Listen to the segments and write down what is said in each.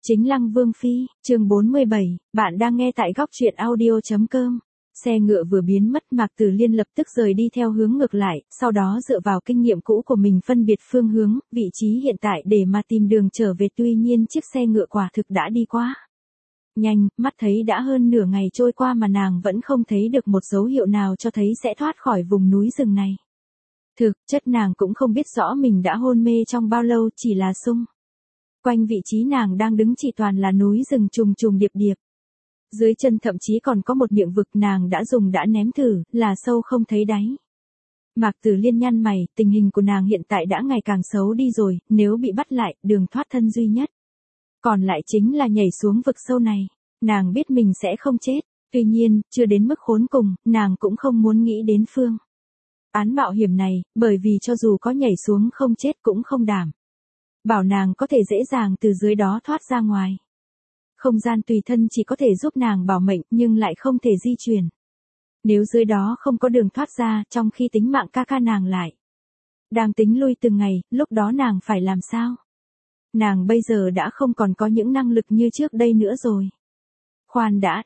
Chính Lăng Vương Phi, chương 47, bạn đang nghe tại góc truyện audio.com. Xe ngựa vừa biến mất, Mạc Tử Liên lập tức rời đi theo hướng ngược lại, sau đó dựa vào kinh nghiệm cũ của mình phân biệt phương hướng, vị trí hiện tại để mà tìm đường trở về. Tuy nhiên chiếc xe ngựa quả thực đã đi quá nhanh, mắt thấy đã hơn nửa ngày trôi qua mà nàng vẫn không thấy được một dấu hiệu nào cho thấy sẽ thoát khỏi vùng núi rừng này. Thực chất nàng cũng không biết rõ mình đã hôn mê trong bao lâu, chỉ là xung quanh vị trí nàng đang đứng chỉ toàn là núi rừng trùng trùng điệp điệp. Dưới chân thậm chí còn có một miệng vực nàng đã ném thử, là sâu không thấy đáy. Mạc Tử Liên nhăn mày, tình hình của nàng hiện tại đã ngày càng xấu đi rồi, nếu bị bắt lại, đường thoát thân duy nhất còn lại chính là nhảy xuống vực sâu này. Nàng biết mình sẽ không chết, tuy nhiên, chưa đến mức khốn cùng, nàng cũng không muốn nghĩ đến phương án mạo hiểm này, bởi vì cho dù có nhảy xuống không chết cũng không đảm bảo nàng có thể dễ dàng từ dưới đó thoát ra ngoài. Không gian tùy thân chỉ có thể giúp nàng bảo mệnh nhưng lại không thể di chuyển. Nếu dưới đó không có đường thoát ra, trong khi tính mạng ca nàng lại đang tính lui từng ngày, lúc đó nàng phải làm sao? Nàng bây giờ đã không còn có những năng lực như trước đây nữa rồi. Khoan đã,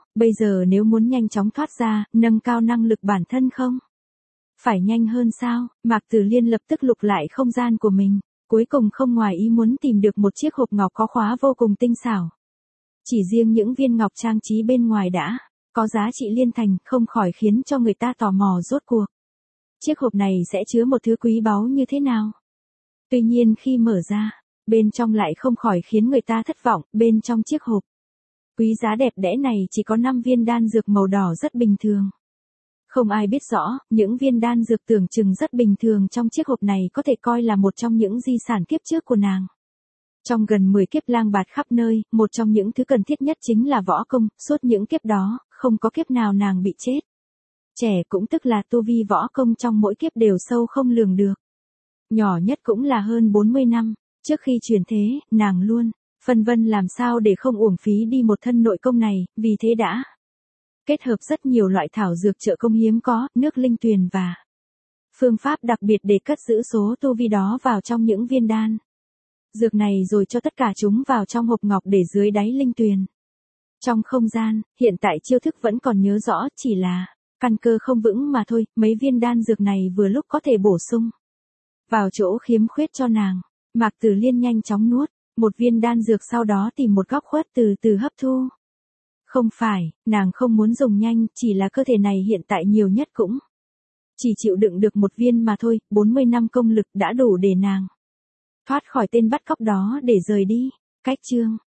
nếu muốn nhanh chóng thoát ra, nâng cao năng lực bản thân không? Phải nhanh hơn sao? Mạc Tử Liên lập tức lục lại không gian của mình. Cuối cùng không ngoài ý muốn tìm được một chiếc hộp ngọc có khóa vô cùng tinh xảo. Chỉ riêng những viên ngọc trang trí bên ngoài đã có giá trị liên thành, không khỏi khiến cho người ta tò mò rốt cuộc chiếc hộp này sẽ chứa một thứ quý báu như thế nào. Tuy nhiên khi mở ra, bên trong lại không khỏi khiến người ta thất vọng. Bên trong chiếc hộp quý giá đẹp đẽ này chỉ có 5 viên đan dược màu đỏ rất bình thường. Không ai biết rõ, những viên đan dược tưởng chừng rất bình thường trong chiếc hộp này có thể coi là một trong những di sản kiếp trước của nàng. Trong gần 10 kiếp lang bạt khắp nơi, một trong những thứ cần thiết nhất chính là võ công, suốt những kiếp đó, không có kiếp nào nàng bị chết. Trẻ cũng tức là tu vi võ công trong mỗi kiếp đều sâu không lường được. Nhỏ nhất cũng là hơn 40 năm, trước khi chuyển thế, nàng luôn phân vân làm sao để không uổng phí đi một thân nội công này, vì thế đã kết hợp rất nhiều loại thảo dược trợ công hiếm có, nước linh tuyền và phương pháp đặc biệt để cất giữ số tu vi đó vào trong những viên đan dược này rồi cho tất cả chúng vào trong hộp ngọc để dưới đáy linh tuyền. Trong không gian, hiện tại chiêu thức vẫn còn nhớ rõ, chỉ là căn cơ không vững mà thôi. Mấy viên đan dược này vừa lúc có thể bổ sung vào chỗ khiếm khuyết cho nàng. Mạc Tử Liên nhanh chóng nuốt một viên đan dược, sau đó tìm một góc khuất từ từ hấp thu. Không phải, nàng không muốn dùng nhanh, chỉ là cơ thể này hiện tại nhiều nhất cũng chỉ chịu đựng được một viên mà thôi. 40 năm công lực đã đủ để nàng thoát khỏi tên bắt cóc đó để rời đi. Cách chương